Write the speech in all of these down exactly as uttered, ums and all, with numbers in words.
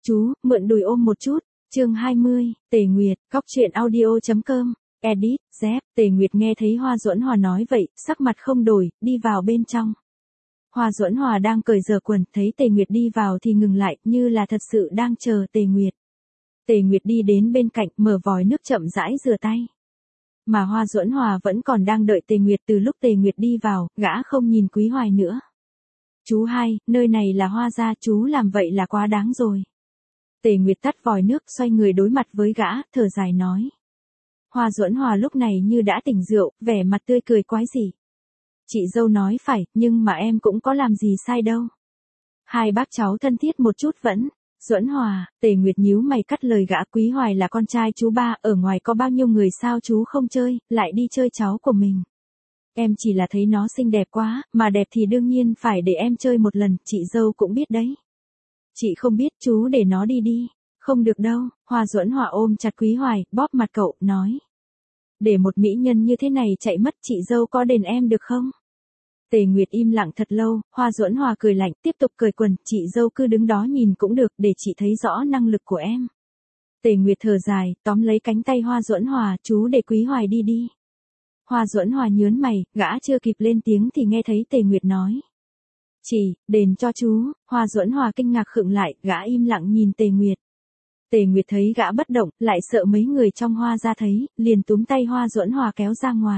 Chú, mượn đùi ôm một chút. Chương hai mươi, Tề Nguyệt, Cóc truyện audio chấm com, edit, dép. Tề Nguyệt nghe thấy Hoa Duẫn Hòa nói vậy, sắc mặt không đổi, đi vào bên trong. Hoa Duẫn Hòa đang cởi giở quần, thấy Tề Nguyệt đi vào thì ngừng lại, như là thật sự đang chờ Tề Nguyệt. Tề Nguyệt đi đến bên cạnh, mở vòi nước chậm rãi rửa tay. Mà Hoa Duẫn Hòa vẫn còn đang đợi Tề Nguyệt. Từ lúc Tề Nguyệt đi vào, gã không nhìn Quý Hoài nữa. Chú hai, nơi này là Hoa gia, chú làm vậy là quá đáng rồi. Tề Nguyệt tắt vòi nước, xoay người đối mặt với gã, thở dài nói. Hoa Duẫn Hòa lúc này như đã tỉnh rượu, vẻ mặt tươi cười quái dị. Chị dâu nói phải, nhưng mà em cũng có làm gì sai đâu. Hai bác cháu thân thiết một chút vẫn. Duẫn Hòa, Tề Nguyệt nhíu mày cắt lời gã. Quý Hoài là con trai chú ba, ở ngoài có bao nhiêu người sao chú không chơi, lại đi chơi cháu của mình. Em chỉ là thấy nó xinh đẹp quá, mà đẹp thì đương nhiên phải để em chơi một lần, chị dâu cũng biết đấy. Chị không biết, chú để nó đi đi. Không được đâu. Hoa Duẫn Hòa ôm chặt Quý Hoài, bóp mặt cậu, nói. Để một mỹ nhân như thế này chạy mất, chị dâu có đền em được không? Tề Nguyệt im lặng thật lâu, Hoa Duẫn Hòa cười lạnh, tiếp tục cởi quần, chị dâu cứ đứng đó nhìn cũng được, để chị thấy rõ năng lực của em. Tề Nguyệt thở dài, tóm lấy cánh tay Hoa Duẫn Hòa, chú để Quý Hoài đi đi. Hoa Duẫn Hòa nhớn mày, gã chưa kịp lên tiếng thì nghe thấy Tề Nguyệt nói. Chị, đền cho chú. Hoa Duẫn Hòa kinh ngạc khựng lại, gã im lặng nhìn Tề Nguyệt. Tề Nguyệt thấy gã bất động, lại sợ mấy người trong Hoa gia thấy, liền túm tay Hoa Duẫn Hòa kéo ra ngoài.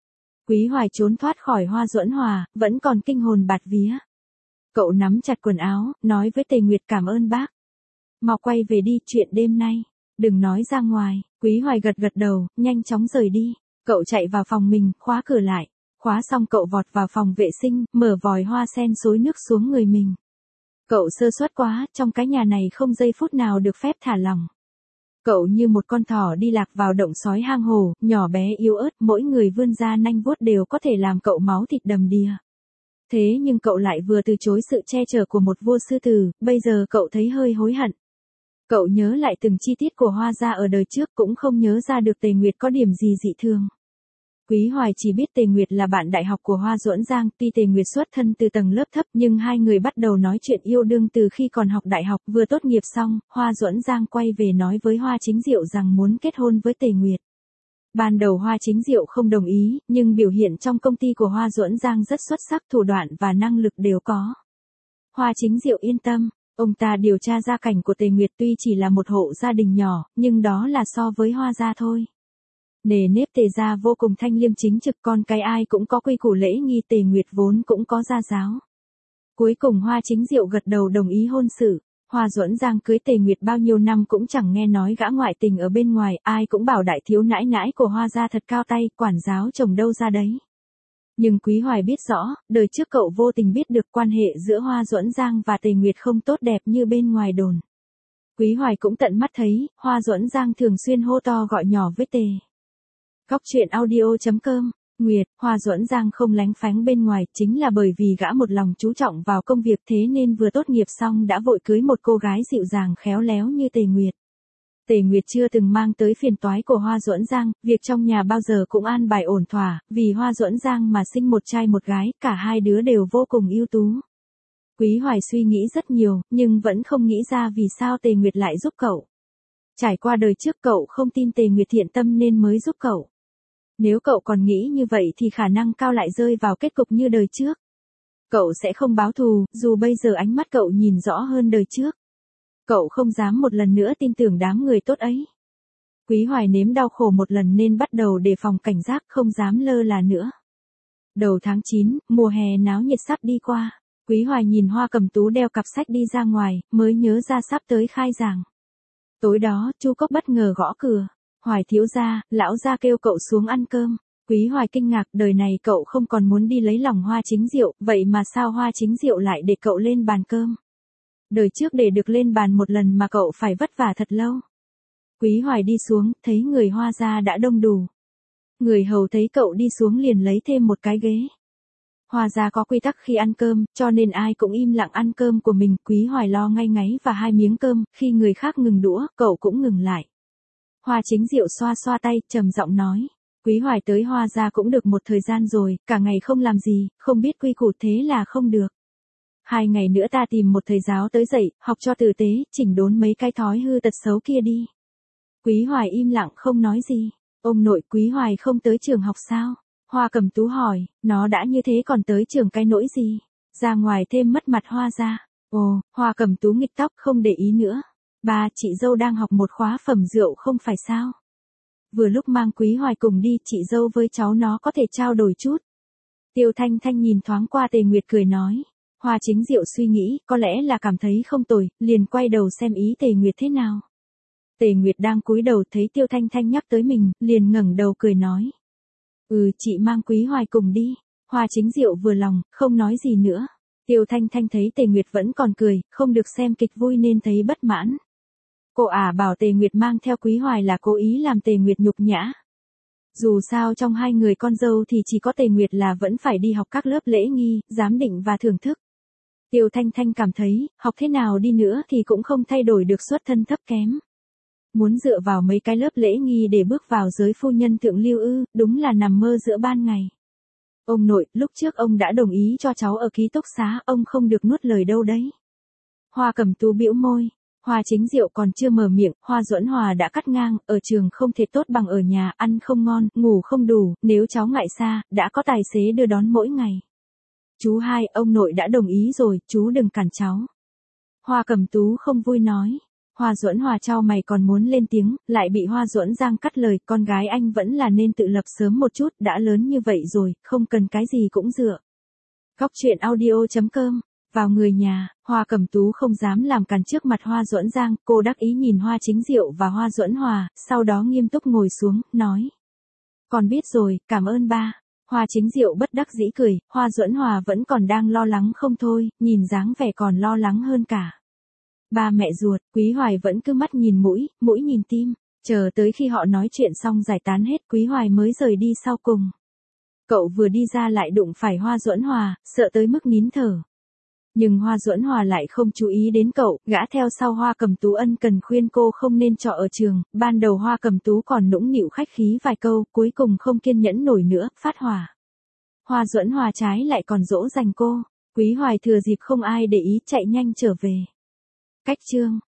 Quý Hoài trốn thoát khỏi Hoa Duẫn Hòa, vẫn còn kinh hồn bạt vía. Cậu nắm chặt quần áo, nói với Tề Nguyệt cảm ơn bác. Mau quay về đi, chuyện đêm nay. Đừng nói ra ngoài. Quý Hoài gật gật đầu, nhanh chóng rời đi. Cậu chạy vào phòng mình, khóa cửa lại. Khóa xong cậu vọt vào phòng vệ sinh, mở vòi hoa sen xối nước xuống người mình. Cậu sơ suất quá, trong cái nhà này không giây phút nào được phép thả lỏng. Cậu như một con thỏ đi lạc vào động sói hang hổ, nhỏ bé yếu ớt, mỗi người vươn ra nanh vuốt đều có thể làm cậu máu thịt đầm đìa. Thế nhưng cậu lại vừa từ chối sự che chở của một vua sư tử, bây giờ cậu thấy hơi hối hận. Cậu nhớ lại từng chi tiết của Hoa gia ở đời trước, cũng không nhớ ra được Tề Nguyệt có điểm gì dị thường. Quý Hoài chỉ biết Tề Nguyệt là bạn đại học của Hoa Duẫn Giang, tuy Tề Nguyệt xuất thân từ tầng lớp thấp nhưng hai người bắt đầu nói chuyện yêu đương từ khi còn học đại học. Vừa tốt nghiệp xong, Hoa Duẫn Giang quay về nói với Hoa Chính Diệu rằng muốn kết hôn với Tề Nguyệt. Ban đầu Hoa Chính Diệu không đồng ý, nhưng biểu hiện trong công ty của Hoa Duẫn Giang rất xuất sắc, thủ đoạn và năng lực đều có. Hoa Chính Diệu yên tâm, ông ta điều tra gia cảnh của Tề Nguyệt, tuy chỉ là một hộ gia đình nhỏ, nhưng đó là so với Hoa gia thôi. Nề nếp Tề gia vô cùng thanh liêm chính trực, con cái ai cũng có quy củ lễ nghi, Tề Nguyệt vốn cũng có gia giáo. Cuối cùng Hoa Chính Diệu gật đầu đồng ý hôn sự. Hoa Duẫn Giang cưới Tề Nguyệt bao nhiêu năm cũng chẳng nghe nói gã ngoại tình ở bên ngoài, ai cũng bảo đại thiếu nãi nãi của Hoa gia thật cao tay, quản giáo chồng đâu ra đấy. Nhưng Quý Hoài biết rõ, đời trước cậu vô tình biết được quan hệ giữa Hoa Duẫn Giang và Tề Nguyệt không tốt đẹp như bên ngoài đồn. Quý Hoài cũng tận mắt thấy, Hoa Duẫn Giang thường xuyên hô to gọi nhỏ với Tề. Cóc truyện audio chấm com, Nguyệt, Hoa Duẫn Giang không lánh phánh bên ngoài, chính là bởi vì gã một lòng chú trọng vào công việc, thế nên vừa tốt nghiệp xong đã vội cưới một cô gái dịu dàng khéo léo như Tề Nguyệt. Tề Nguyệt chưa từng mang tới phiền toái của Hoa Duẫn Giang, việc trong nhà bao giờ cũng an bài ổn thỏa, vì Hoa Duẫn Giang mà sinh một trai một gái, cả hai đứa đều vô cùng ưu tú. Quý Hoài suy nghĩ rất nhiều, nhưng vẫn không nghĩ ra vì sao Tề Nguyệt lại giúp cậu. Trải qua đời trước cậu không tin Tề Nguyệt thiện tâm nên mới giúp cậu. Nếu cậu còn nghĩ như vậy thì khả năng cao lại rơi vào kết cục như đời trước. Cậu sẽ không báo thù, dù bây giờ ánh mắt cậu nhìn rõ hơn đời trước. Cậu không dám một lần nữa tin tưởng đám người tốt ấy. Quý Hoài nếm đau khổ một lần nên bắt đầu đề phòng cảnh giác, không dám lơ là nữa. Đầu tháng chín, mùa hè náo nhiệt sắp đi qua. Quý Hoài nhìn Hoa Cẩm Tú đeo cặp sách đi ra ngoài, mới nhớ ra sắp tới khai giảng. Tối đó, Chu Cốc bất ngờ gõ cửa. Hoài thiếu gia, lão gia kêu cậu xuống ăn cơm. Quý Hoài kinh ngạc, đời này cậu không còn muốn đi lấy lòng Hoa Chính Diệu, vậy mà sao Hoa Chính Diệu lại để cậu lên bàn cơm? Đời trước để được lên bàn một lần mà cậu phải vất vả thật lâu. Quý Hoài đi xuống, thấy người Hoa gia đã đông đủ. Người hầu thấy cậu đi xuống liền lấy thêm một cái ghế. Hoa gia có quy tắc khi ăn cơm, cho nên ai cũng im lặng ăn cơm của mình. Quý Hoài lo ngay ngáy và hai miếng cơm, khi người khác ngừng đũa, cậu cũng ngừng lại. Hoa Chính Diệu xoa xoa tay, trầm giọng nói. Quý Hoài tới Hoa gia cũng được một thời gian rồi, cả ngày không làm gì, không biết quy củ thế là không được. Hai ngày nữa ta tìm một thầy giáo tới dạy, học cho tử tế, chỉnh đốn mấy cái thói hư tật xấu kia đi. Quý Hoài im lặng không nói gì. Ông nội, Quý Hoài không tới trường học sao? Hoa Cẩm Tú hỏi, nó đã như thế còn tới trường cái nỗi gì? Ra ngoài thêm mất mặt Hoa ra. Ồ, Hoa Cẩm Tú nghịch tóc không để ý nữa. Ba, chị dâu đang học một khóa phẩm rượu không phải sao? Vừa lúc mang Quý Hoài cùng đi, chị dâu với cháu nó có thể trao đổi chút. Tiêu Thanh Thanh nhìn thoáng qua Tề Nguyệt cười nói. Hoa Chính Diệu suy nghĩ, có lẽ là cảm thấy không tồi, liền quay đầu xem ý Tề Nguyệt thế nào. Tề Nguyệt đang cúi đầu thấy Tiêu Thanh Thanh nhắc tới mình, liền ngẩng đầu cười nói. Ừ, chị mang Quý Hoài cùng đi. Hoa Chính Diệu vừa lòng, không nói gì nữa. Tiêu Thanh Thanh thấy Tề Nguyệt vẫn còn cười, không được xem kịch vui nên thấy bất mãn. Cô ả bảo Tề Nguyệt mang theo Quý Hoài là cố ý làm Tề Nguyệt nhục nhã. Dù sao trong hai người con dâu thì chỉ có Tề Nguyệt là vẫn phải đi học các lớp lễ nghi, giám định và thưởng thức. Tiêu Thanh Thanh cảm thấy, học thế nào đi nữa thì cũng không thay đổi được xuất thân thấp kém. Muốn dựa vào mấy cái lớp lễ nghi để bước vào giới phu nhân thượng lưu ư, đúng là nằm mơ giữa ban ngày. Ông nội, lúc trước ông đã đồng ý cho cháu ở ký túc xá, ông không được nuốt lời đâu đấy. Hoa Cẩm Tú bĩu môi. Hoa Chính Diệu còn chưa mở miệng, Hoa Duẫn Hòa đã cắt ngang, ở trường không thể tốt bằng ở nhà, ăn không ngon, ngủ không đủ, nếu cháu ngại xa, đã có tài xế đưa đón mỗi ngày. Chú hai, ông nội đã đồng ý rồi, chú đừng cản cháu. Hoa Cẩm Tú không vui nói. Hoa Duẫn Hòa chau mày còn muốn lên tiếng, lại bị Hoa Duẫn Giang cắt lời, con gái anh vẫn là nên tự lập sớm một chút, đã lớn như vậy rồi, không cần cái gì cũng dựa. Góc truyện audio chấm com. Vào người nhà, Hoa Cẩm Tú không dám làm cản trước mặt Hoa Duẫn Giang, cô đắc ý nhìn Hoa Chính Diệu và Hoa Duẫn Hòa, sau đó nghiêm túc ngồi xuống, nói. Con biết rồi, cảm ơn ba. Hoa Chính Diệu bất đắc dĩ cười, Hoa Duẫn Hòa vẫn còn đang lo lắng không thôi, nhìn dáng vẻ còn lo lắng hơn cả. Ba mẹ ruột, Quý Hoài vẫn cứ mắt nhìn mũi, mũi nhìn tim, chờ tới khi họ nói chuyện xong giải tán hết Quý Hoài mới rời đi sau cùng. Cậu vừa đi ra lại đụng phải Hoa Duẫn Hòa, sợ tới mức nín thở. Nhưng Hoa Duẫn Hòa lại không chú ý đến cậu, gã theo sau Hoa Cẩm Tú ân cần khuyên cô không nên trọ ở trường, ban đầu Hoa Cẩm Tú còn nũng nịu khách khí vài câu, cuối cùng không kiên nhẫn nổi nữa, phát hỏa. Hoa Duẫn Hòa trái lại còn dỗ dành cô, Quý Hoài thừa dịp không ai để ý chạy nhanh trở về. Cách chương